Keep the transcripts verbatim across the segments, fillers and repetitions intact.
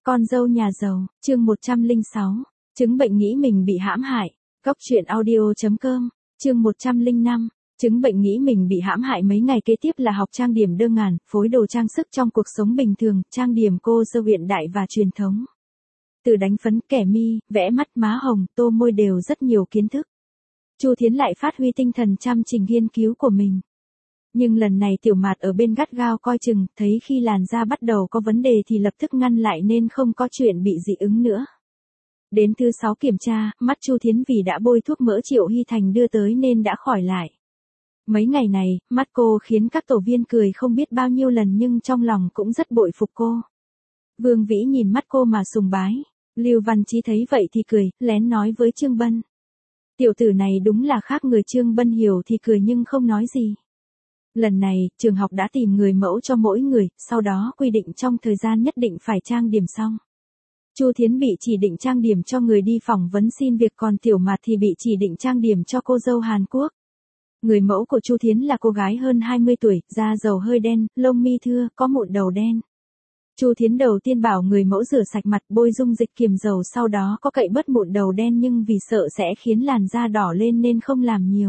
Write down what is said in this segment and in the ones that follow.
Con dâu nhà giàu, chương một trăm lẻ sáu, chứng bệnh nghĩ mình bị hãm hại. Cóc truyện audio chấm com, chương một trăm lẻ năm, chứng bệnh nghĩ mình bị hãm hại. Mấy ngày kế tiếp là học trang điểm đơn giản, phối đồ trang sức trong cuộc sống bình thường, trang điểm cô dâu hiện đại và truyền thống. Từ đánh phấn, kẻ mi, vẽ mắt, má hồng, tô môi đều rất nhiều kiến thức. Chu Thiến lại phát huy tinh thần chăm chỉ nghiên cứu của mình. Nhưng lần này Tiểu Mạt ở bên gắt gao coi chừng, thấy khi làn da bắt đầu có vấn đề thì lập tức ngăn lại nên không có chuyện bị dị ứng nữa. Đến thứ sáu kiểm tra, mắt Chu Thiến vì đã bôi thuốc mỡ Triệu Hy Thành đưa tới nên đã khỏi lại. Mấy ngày này, mắt cô khiến các tổ viên cười không biết bao nhiêu lần nhưng trong lòng cũng rất bội phục cô. Vương Vĩ nhìn mắt cô mà sùng bái. Lưu Văn Chí thấy vậy thì cười, lén nói với Trương Bân. Tiểu tử này đúng là khác người. Trương Bân hiểu thì cười nhưng không nói gì. Lần này, trường học đã tìm người mẫu cho mỗi người, sau đó quy định trong thời gian nhất định phải trang điểm xong. Chu Thiến bị chỉ định trang điểm cho người đi phỏng vấn xin việc, còn Tiểu Mạt thì bị chỉ định trang điểm cho cô dâu Hàn Quốc. Người mẫu của Chu Thiến là cô gái hơn hai mươi tuổi, da dầu hơi đen, lông mi thưa, có mụn đầu đen. Chu Thiến đầu tiên bảo người mẫu rửa sạch mặt, bôi dung dịch kiềm dầu, sau đó có cậy bớt mụn đầu đen nhưng vì sợ sẽ khiến làn da đỏ lên nên không làm nhiều.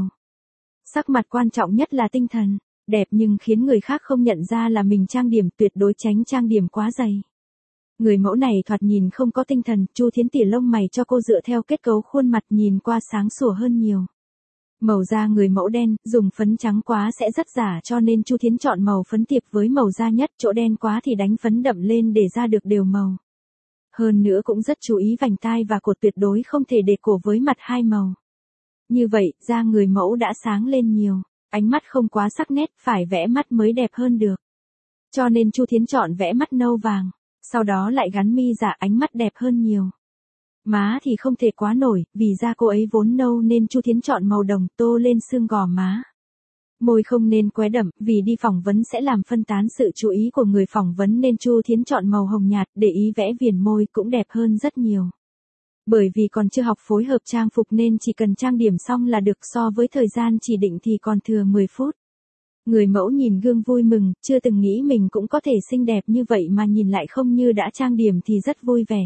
Sắc mặt quan trọng nhất là tinh thần. Đẹp nhưng khiến người khác không nhận ra là mình trang điểm, tuyệt đối tránh trang điểm quá dày. Người mẫu này thoạt nhìn không có tinh thần, Chu Thiến tỉa lông mày cho cô dựa theo kết cấu khuôn mặt nhìn qua sáng sủa hơn nhiều. Màu da người mẫu đen, dùng phấn trắng quá sẽ rất giả cho nên Chu Thiến chọn màu phấn tiệp với màu da nhất, chỗ đen quá thì đánh phấn đậm lên để da được đều màu. Hơn nữa cũng rất chú ý vành tai và cột, tuyệt đối không thể để cổ với mặt hai màu. Như vậy, da người mẫu đã sáng lên nhiều. Ánh mắt không quá sắc nét, phải vẽ mắt mới đẹp hơn được. Cho nên Chu Thiến chọn vẽ mắt nâu vàng, sau đó lại gắn mi giả, ánh mắt đẹp hơn nhiều. Má thì không thể quá nổi, vì da cô ấy vốn nâu nên Chu Thiến chọn màu đồng, tô lên xương gò má. Môi không nên quá đậm, vì đi phỏng vấn sẽ làm phân tán sự chú ý của người phỏng vấn nên Chu Thiến chọn màu hồng nhạt, để ý vẽ viền môi cũng đẹp hơn rất nhiều. Bởi vì còn chưa học phối hợp trang phục nên chỉ cần trang điểm xong là được, so với thời gian chỉ định thì còn thừa mười phút. Người mẫu nhìn gương vui mừng, chưa từng nghĩ mình cũng có thể xinh đẹp như vậy mà nhìn lại không như đã trang điểm thì rất vui vẻ.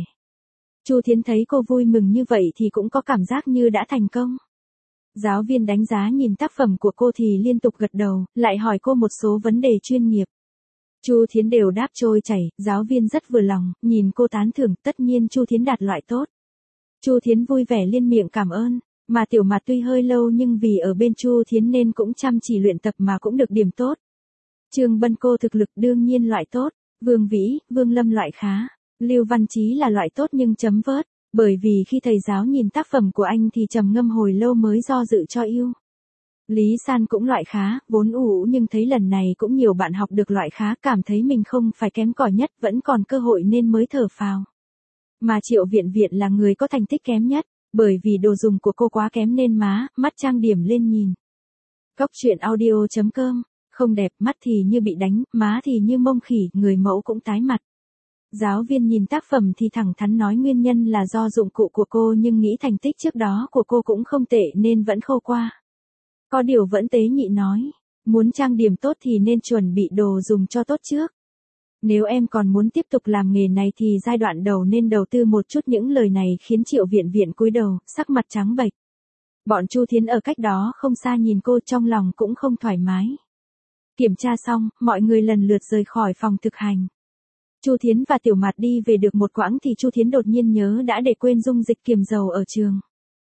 Chu Thiến thấy cô vui mừng như vậy thì cũng có cảm giác như đã thành công. Giáo viên đánh giá nhìn tác phẩm của cô thì liên tục gật đầu, lại hỏi cô một số vấn đề chuyên nghiệp. Chu Thiến đều đáp trôi chảy, giáo viên rất vừa lòng, nhìn cô tán thưởng, tất nhiên Chu Thiến đạt loại tốt. Chu Thiến vui vẻ liên miệng cảm ơn, mà Tiểu Mạt tuy hơi lâu nhưng vì ở bên Chu Thiến nên cũng chăm chỉ luyện tập mà cũng được điểm tốt. Trương Bân cô thực lực đương nhiên loại tốt, Vương Vĩ, Vương Lâm loại khá, Lưu Văn Chí là loại tốt nhưng chấm vớt, bởi vì khi thầy giáo nhìn tác phẩm của anh thì trầm ngâm hồi lâu mới do dự cho yêu. Lý San cũng loại khá, vốn ủ nhưng thấy lần này cũng nhiều bạn học được loại khá, cảm thấy mình không phải kém cỏi nhất, vẫn còn cơ hội nên mới thở phào. Mà Triệu Viện Viện là người có thành tích kém nhất, bởi vì đồ dùng của cô quá kém nên má, mắt trang điểm lên nhìn. Cóc truyện audio chấm com, không đẹp, mắt thì như bị đánh, má thì như mông khỉ, người mẫu cũng tái mặt. Giáo viên nhìn tác phẩm thì thẳng thắn nói nguyên nhân là do dụng cụ của cô nhưng nghĩ thành tích trước đó của cô cũng không tệ nên vẫn khâu qua. Có điều vẫn tế nhị nói, muốn trang điểm tốt thì nên chuẩn bị đồ dùng cho tốt trước. Nếu em còn muốn tiếp tục làm nghề này thì giai đoạn đầu nên đầu tư một chút. Những lời này khiến Triệu Viện Viện cúi đầu, sắc mặt trắng bệch. Bọn Chu Thiến ở cách đó không xa nhìn cô trong lòng cũng không thoải mái. Kiểm tra xong, mọi người lần lượt rời khỏi phòng thực hành. Chu Thiến và Tiểu Mạt đi về được một quãng thì Chu Thiến đột nhiên nhớ đã để quên dung dịch kiềm dầu ở trường.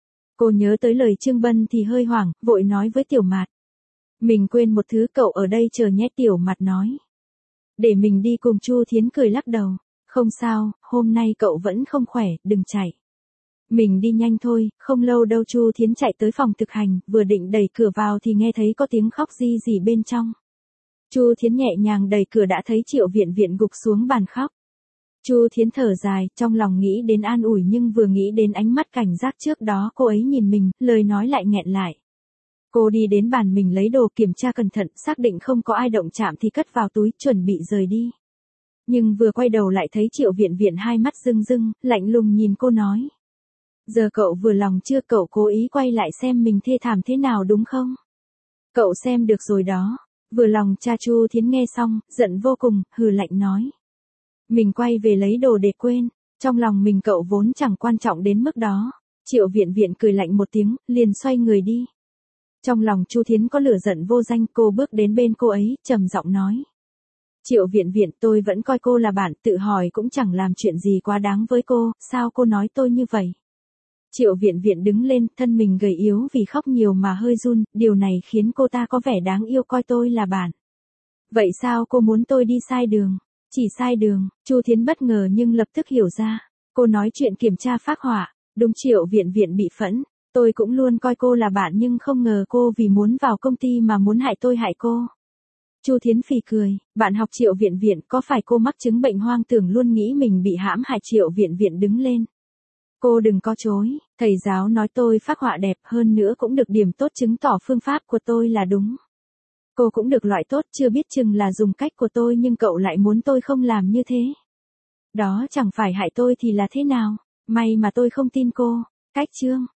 Cô nhớ tới lời Trương Bân thì hơi hoảng, vội nói với Tiểu Mạt. Mình quên một thứ, cậu ở đây chờ nhé. Tiểu Mạt nói. Để mình đi cùng. Chu Thiến cười lắc đầu. Không sao, hôm nay cậu vẫn không khỏe, đừng chạy. Mình đi nhanh thôi, không lâu đâu. Chu Thiến chạy tới phòng thực hành, vừa định đẩy cửa vào thì nghe thấy có tiếng khóc ri rỉ bên trong. Chu Thiến nhẹ nhàng đẩy cửa đã thấy Triệu Viện Viện gục xuống bàn khóc. Chu Thiến thở dài, trong lòng nghĩ đến an ủi nhưng vừa nghĩ đến ánh mắt cảnh giác trước đó cô ấy nhìn mình, lời nói lại nghẹn lại. Cô đi đến bàn mình lấy đồ, kiểm tra cẩn thận, xác định không có ai động chạm thì cất vào túi, chuẩn bị rời đi. Nhưng vừa quay đầu lại thấy Triệu Viện Viện hai mắt rưng rưng, lạnh lùng nhìn cô nói. Giờ cậu vừa lòng chưa? Cậu cố ý quay lại xem mình thê thảm thế nào đúng không? Cậu xem được rồi đó. Vừa lòng. Cha Chu Thiến nghe xong, giận vô cùng, hừ lạnh nói. Mình quay về lấy đồ để quên, Trong lòng mình cậu vốn chẳng quan trọng đến mức đó. Triệu Viện Viện cười lạnh một tiếng, liền xoay người đi. Trong lòng Chu Thiến có lửa giận vô danh, cô bước đến bên cô ấy, trầm giọng nói. Triệu Viện Viện, tôi vẫn coi cô là bạn, tự hỏi cũng chẳng làm chuyện gì quá đáng với cô, sao cô nói tôi như vậy? Triệu Viện Viện đứng lên, thân mình gầy yếu vì khóc nhiều mà hơi run, điều này khiến cô ta có vẻ đáng yêu coi tôi là bạn. Vậy sao cô muốn tôi đi sai đường? Chỉ sai đường, Chu Thiến bất ngờ nhưng lập tức hiểu ra. Cô nói chuyện kiểm tra phác họa, đúng. Triệu Viện Viện bị phẫn. Tôi cũng luôn coi cô là bạn nhưng không ngờ cô vì muốn vào công ty mà muốn hại tôi hại cô. Chu Thiến phì cười, bạn học Triệu Viện Viện, có phải cô mắc chứng bệnh hoang tưởng luôn nghĩ mình bị hãm hại? Triệu Viện Viện đứng lên. Cô đừng có chối, thầy giáo nói tôi phác họa đẹp, hơn nữa cũng được điểm tốt, chứng tỏ phương pháp của tôi là đúng. Cô cũng được loại tốt, chưa biết chừng là dùng cách của tôi nhưng cậu lại muốn tôi không làm như thế. Đó chẳng phải hại tôi thì là thế nào? May mà tôi không tin cô. Cách chương